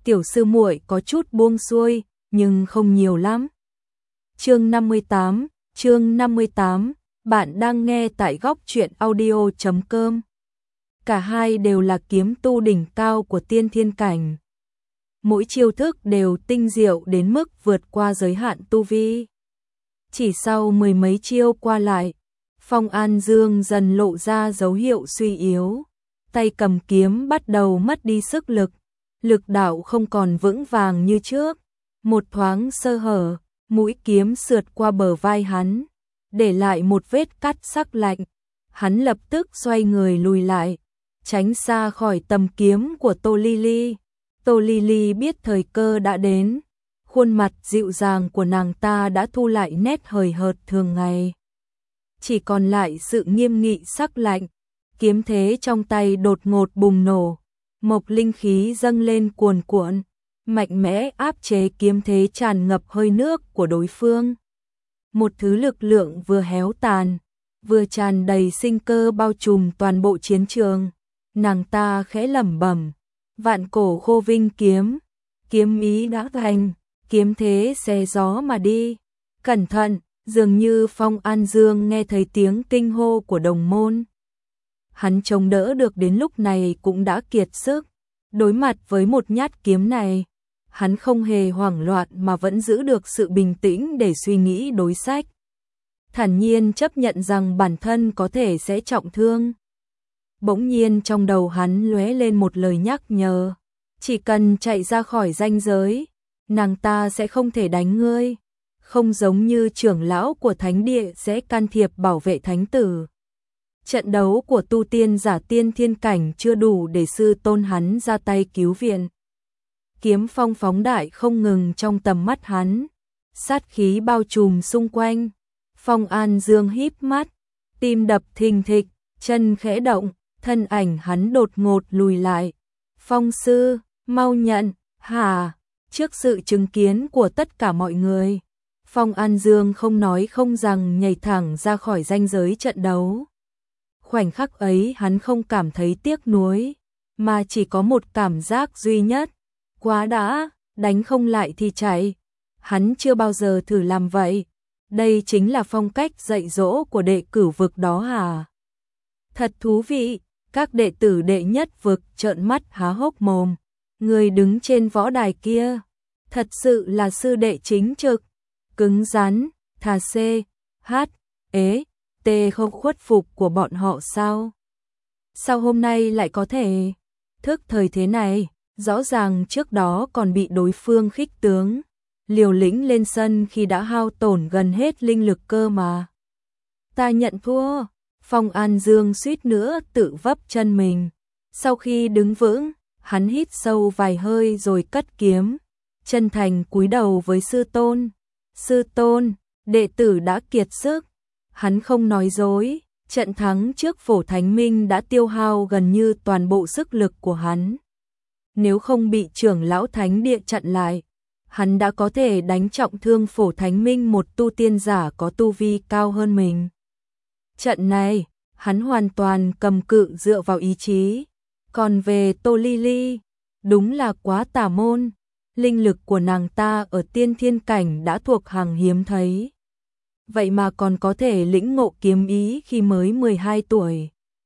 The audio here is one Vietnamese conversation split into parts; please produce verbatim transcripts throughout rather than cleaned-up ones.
tiểu sư muội có chút buông xuôi, nhưng không nhiều lắm. Chương năm mươi tám, chương năm mươi tám, bạn đang nghe tại góc truyện audio chấm com. Cả hai đều là kiếm tu đỉnh cao của tiên thiên cảnh. Mỗi chiêu thức đều tinh diệu đến mức vượt qua giới hạn tu vi. Chỉ sau mười mấy chiêu qua lại, Phong An Dương dần lộ ra dấu hiệu suy yếu. Tay cầm kiếm bắt đầu mất đi sức lực, lực đạo không còn vững vàng như trước. Một thoáng sơ hở, mũi kiếm sượt qua bờ vai hắn, để lại một vết cắt sắc lạnh. Hắn lập tức xoay người lùi lại, tránh xa khỏi tầm kiếm của Tô Ly Ly. Tô Ly Ly biết thời cơ đã đến, khuôn mặt dịu dàng của nàng ta đã thu lại nét hời hợt thường ngày. Chỉ còn lại sự nghiêm nghị sắc lạnh, kiếm thế trong tay đột ngột bùng nổ, mộc linh khí dâng lên cuồn cuộn, mạnh mẽ áp chế kiếm thế tràn ngập hơi nước của đối phương. Một thứ lực lượng vừa héo tàn, vừa tràn đầy sinh cơ bao trùm toàn bộ chiến trường. Nàng ta khẽ lẩm bẩm, vạn cổ khô vinh kiếm, kiếm ý đã thành, kiếm thế xé gió mà đi. Cẩn thận, dường như Phong An Dương nghe thấy tiếng kinh hô của đồng môn. Hắn chống đỡ được đến lúc này cũng đã kiệt sức. Đối mặt với một nhát kiếm này, hắn không hề hoảng loạn mà vẫn giữ được sự bình tĩnh để suy nghĩ đối sách. Thản nhiên chấp nhận rằng bản thân có thể sẽ trọng thương. Bỗng nhiên trong đầu hắn lóe lên một lời nhắc nhở. Chỉ cần chạy ra khỏi ranh giới, nàng ta sẽ không thể đánh ngươi. Không giống như trưởng lão của thánh địa sẽ can thiệp bảo vệ thánh tử. Trận đấu của tu tiên giả tiên thiên cảnh chưa đủ để sư tôn hắn ra tay cứu viện. Kiếm phong phóng đại không ngừng trong tầm mắt hắn, sát khí bao trùm xung quanh. Phong An Dương híp mắt, tim đập thình thịch, chân khẽ động, thân ảnh hắn đột ngột lùi lại. Phong sư, mau nhận, hả? Trước sự chứng kiến của tất cả mọi người, Phong An Dương không nói không rằng nhảy thẳng ra khỏi ranh giới trận đấu. Khoảnh khắc ấy hắn không cảm thấy tiếc nuối, mà chỉ có một cảm giác duy nhất. Quá đã, đánh không lại thì chạy. Hắn chưa bao giờ thử làm vậy. Đây chính là phong cách dạy dỗ của đệ cửu vực đó hả? Thật thú vị, các đệ tử đệ nhất vực trợn mắt há hốc mồm. Người đứng trên võ đài kia, thật sự là sư đệ chính trực, cứng rắn, thà C, H, ế, T không khuất phục của bọn họ sao? Sao hôm nay lại có thể thức thời thế này? Rõ ràng trước đó còn bị đối phương khích tướng, liều lĩnh lên sân khi đã hao tổn gần hết linh lực cơ mà. Ta nhận thua. Phong An Dương suýt nữa tự vấp chân mình. Sau khi đứng vững, hắn hít sâu vài hơi rồi cất kiếm, chân thành cúi đầu với sư tôn. Sư tôn, đệ tử đã kiệt sức. Hắn không nói dối, trận thắng trước Phổ Thánh Minh đã tiêu hao gần như toàn bộ sức lực của hắn. Nếu không bị trưởng lão thánh địa chặn lại, hắn đã có thể đánh trọng thương Phổ Thánh Minh, một tu tiên giả có tu vi cao hơn mình. Trận này, hắn hoàn toàn cầm cự dựa vào ý chí. Còn về Tô Ly Ly, đúng là quá tà môn. Linh lực của nàng ta ở tiên thiên cảnh đã thuộc hàng hiếm thấy. Vậy mà còn có thể lĩnh ngộ kiếm ý khi mới mười hai tuổi.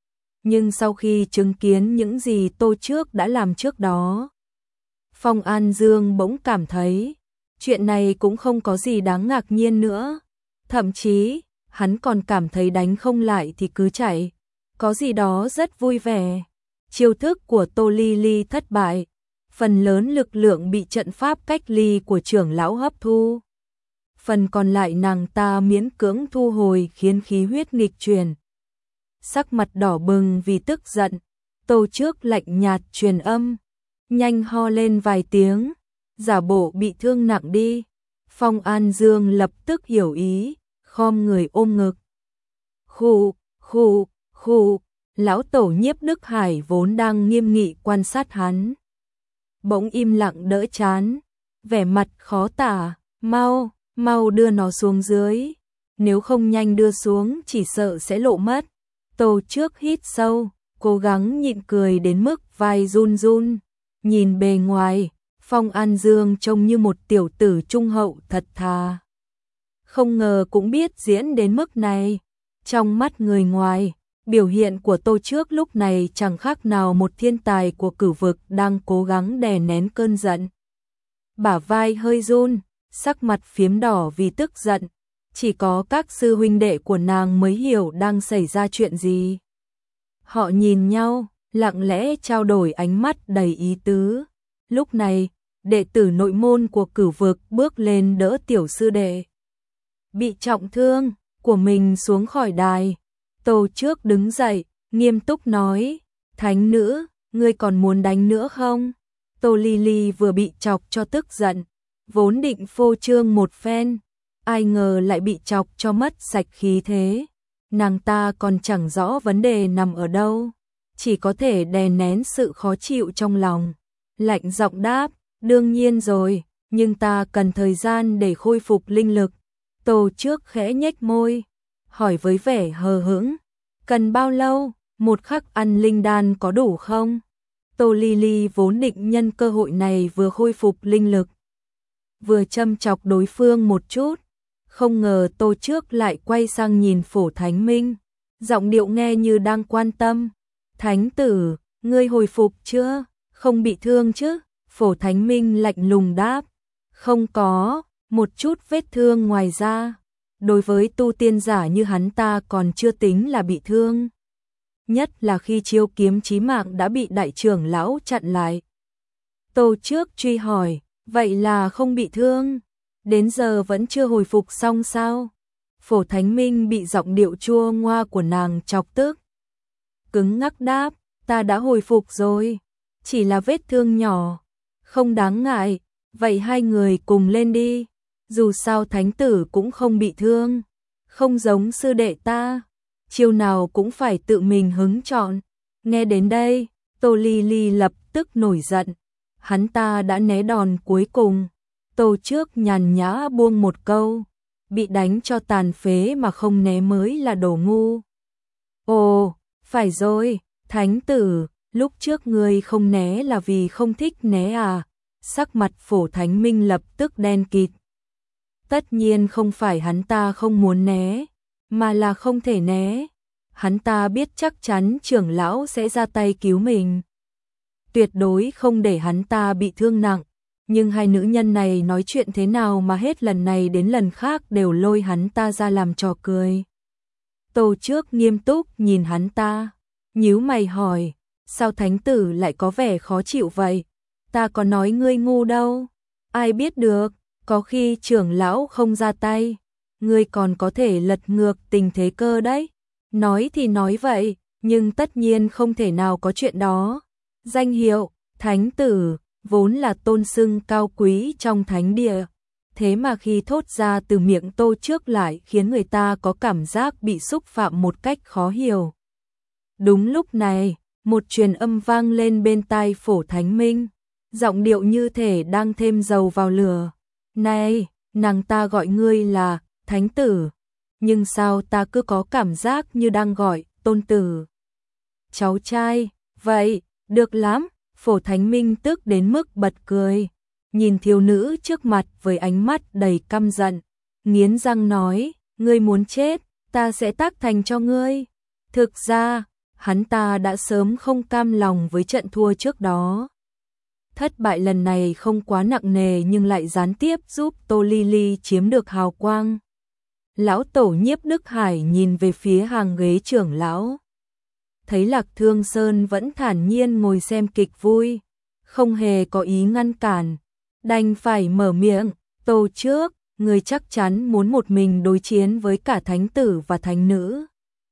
Nhưng sau khi chứng kiến những gì Tô Trước đã làm trước đó, Phong An Dương bỗng cảm thấy chuyện này cũng không có gì đáng ngạc nhiên nữa. Thậm chí, hắn còn cảm thấy đánh không lại thì cứ chạy, có gì đó rất vui vẻ. Chiêu thức của Tô Ly Ly thất bại, phần lớn lực lượng bị trận pháp cách ly của trưởng lão hấp thu. Phần còn lại nàng ta miễn cưỡng thu hồi khiến khí huyết nghịch chuyển. Sắc mặt đỏ bừng vì tức giận, Tô Trước lạnh nhạt truyền âm, nhanh ho lên vài tiếng, giả bộ bị thương nặng đi. Phong An Dương lập tức hiểu ý, khom người ôm ngực. Khụ, khụ, khụ, lão tổ Nhiếp Đức Hải vốn đang nghiêm nghị quan sát hắn, bỗng im lặng đỡ chán, vẻ mặt khó tả. Mau, mau đưa nó xuống dưới, nếu không nhanh đưa xuống chỉ sợ sẽ lộ mất. Tô Trước hít sâu, cố gắng nhịn cười đến mức vai run run. Nhìn bề ngoài, Phong An Dương trông như một tiểu tử trung hậu thật thà. Không ngờ cũng biết diễn đến mức này. Trong mắt người ngoài, biểu hiện của Tô Trước lúc này chẳng khác nào một thiên tài của cửu vực đang cố gắng đè nén cơn giận. Bả vai hơi run, sắc mặt phiếm đỏ vì tức giận. Chỉ có các sư huynh đệ của nàng mới hiểu đang xảy ra chuyện gì. Họ nhìn nhau, lặng lẽ trao đổi ánh mắt đầy ý tứ. Lúc này, đệ tử nội môn của cửu vực bước lên đỡ tiểu sư đệ bị trọng thương của mình xuống khỏi đài. Tô Trước đứng dậy, nghiêm túc nói, thánh nữ, ngươi còn muốn đánh nữa không? Tô Ly Ly vừa bị chọc cho tức giận, vốn định phô trương một phen, ai ngờ lại bị chọc cho mất sạch khí thế. Nàng ta còn chẳng rõ vấn đề nằm ở đâu, chỉ có thể đè nén sự khó chịu trong lòng. Lạnh giọng đáp, đương nhiên rồi, nhưng ta cần thời gian để khôi phục linh lực. Tô Trước khẽ nhếch môi, hỏi với vẻ hờ hững, cần bao lâu, một khắc ăn linh đan có đủ không? Tô Ly Ly vốn định nhân cơ hội này vừa khôi phục linh lực, vừa châm chọc đối phương một chút, không ngờ Tô Trước lại quay sang nhìn Phổ Thánh Minh, giọng điệu nghe như đang quan tâm. Thánh tử, ngươi hồi phục chưa? Không bị thương chứ? Phổ Thánh Minh lạnh lùng đáp, không có, một chút vết thương ngoài ra. Đối với tu tiên giả như hắn ta còn chưa tính là bị thương. Nhất là khi chiêu kiếm chí mạng đã bị đại trưởng lão chặn lại. Tô Trước truy hỏi, vậy là không bị thương? Đến giờ vẫn chưa hồi phục xong sao? Phổ Thánh Minh bị giọng điệu chua ngoa của nàng chọc tức. Cứng ngắc đáp, ta đã hồi phục rồi. Chỉ là vết thương nhỏ, không đáng ngại. Vậy hai người cùng lên đi. Dù sao thánh tử cũng không bị thương. Không giống sư đệ ta, chiêu nào cũng phải tự mình hứng chọn. Nghe đến đây, Tô Ly Ly lập tức nổi giận. Hắn ta đã né đòn cuối cùng. Tô Trước nhàn nhã buông một câu, bị đánh cho tàn phế mà không né mới là đồ ngu. Ồ, phải rồi, thánh tử, lúc trước ngươi không né là vì không thích né à? Sắc mặt Phổ Thánh Minh lập tức đen kịt. Tất nhiên không phải hắn ta không muốn né, mà là không thể né. Hắn ta biết chắc chắn trưởng lão sẽ ra tay cứu mình, tuyệt đối không để hắn ta bị thương nặng. Nhưng hai nữ nhân này nói chuyện thế nào mà hết lần này đến lần khác đều lôi hắn ta ra làm trò cười. Tô Trước nghiêm túc nhìn hắn ta, nhíu mày hỏi, sao thánh tử lại có vẻ khó chịu vậy? Ta có nói ngươi ngu đâu, ai biết được, có khi trưởng lão không ra tay, ngươi còn có thể lật ngược tình thế cơ đấy. Nói thì nói vậy, nhưng tất nhiên không thể nào có chuyện đó. Danh hiệu thánh tử vốn là tôn xưng cao quý trong thánh địa, thế mà khi thốt ra từ miệng Tô Trước lại khiến người ta có cảm giác bị xúc phạm một cách khó hiểu. Đúng lúc này, một truyền âm vang lên bên tai Phổ Thánh Minh, giọng điệu như thể đang thêm dầu vào lửa. Này, nàng ta gọi ngươi là thánh tử, nhưng sao ta cứ có cảm giác như đang gọi tôn tử. Cháu trai, vậy, được lắm. Phổ Thánh Minh tức đến mức bật cười, nhìn thiếu nữ trước mặt với ánh mắt đầy căm giận, nghiến răng nói, ngươi muốn chết, ta sẽ tác thành cho ngươi. Thực ra, hắn ta đã sớm không cam lòng với trận thua trước đó. Thất bại lần này không quá nặng nề nhưng lại gián tiếp giúp Tô Ly Ly chiếm được hào quang. Lão tổ Nhiếp Đức Hải nhìn về phía hàng ghế trưởng lão, thấy Lạc Thương Sơn vẫn thản nhiên ngồi xem kịch vui, không hề có ý ngăn cản, đành phải mở miệng, Tô Trước, người chắc chắn muốn một mình đối chiến với cả thánh tử và thánh nữ.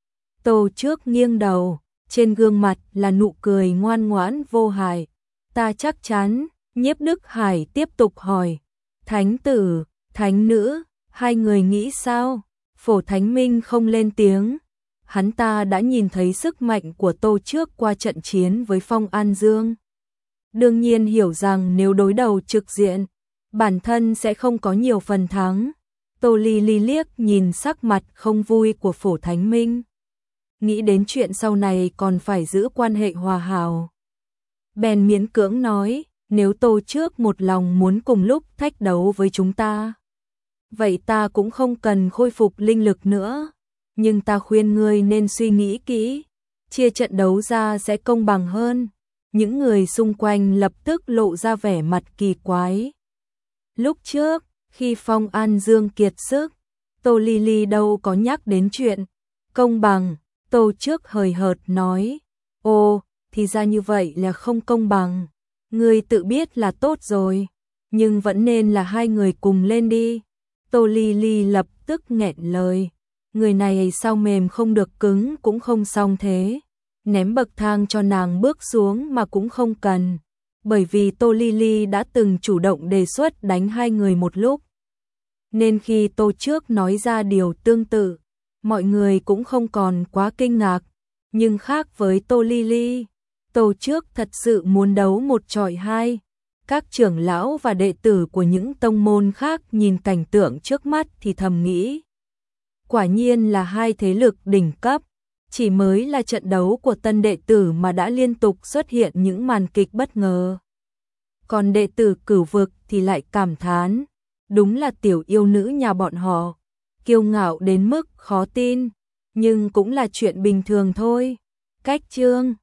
Tô Trước nghiêng đầu, trên gương mặt là nụ cười ngoan ngoãn vô hại. Ta chắc chắn. Nhiếp Đức Hải tiếp tục hỏi, thánh tử, thánh nữ, hai người nghĩ sao? Phổ Thánh Minh không lên tiếng. Hắn ta đã nhìn thấy sức mạnh của Tô Trước qua trận chiến với Phong An Dương. Đương nhiên hiểu rằng nếu đối đầu trực diện, bản thân sẽ không có nhiều phần thắng. Tô Ly Ly liếc nhìn sắc mặt không vui của Phổ Thánh Minh, nghĩ đến chuyện sau này còn phải giữ quan hệ hòa hảo, bèn miễn cưỡng nói, nếu Tô Trước một lòng muốn cùng lúc thách đấu với chúng ta, vậy ta cũng không cần khôi phục linh lực nữa, nhưng ta khuyên ngươi nên suy nghĩ kỹ, chia trận đấu ra sẽ công bằng hơn. Những người xung quanh lập tức lộ ra vẻ mặt kỳ quái. Lúc trước, khi Phong An Dương kiệt sức, Tô Ly Ly đâu có nhắc đến chuyện công bằng. Tô Trước hời hợt nói, ô, thì ra như vậy là không công bằng. Ngươi tự biết là tốt rồi, nhưng vẫn nên là hai người cùng lên đi. Tô Ly Ly lập tức nghẹn lời, người này sao mềm không được cứng cũng không xong thế. Ném bậc thang cho nàng bước xuống mà cũng không cần, bởi vì Tô Ly Ly đã từng chủ động đề xuất đánh hai người một lúc. Nên khi Tô Trước nói ra điều tương tự, mọi người cũng không còn quá kinh ngạc, nhưng khác với Tô Ly Ly, Tô Trước thật sự muốn đấu một chọi hai. Các trưởng lão và đệ tử của những tông môn khác nhìn cảnh tượng trước mắt thì thầm nghĩ, quả nhiên là hai thế lực đỉnh cấp. Chỉ mới là trận đấu của tân đệ tử mà đã liên tục xuất hiện những màn kịch bất ngờ. Còn đệ tử Cửu Vực thì lại cảm thán, đúng là tiểu yêu nữ nhà bọn họ, kiêu ngạo đến mức khó tin, nhưng cũng là chuyện bình thường thôi. Cách chương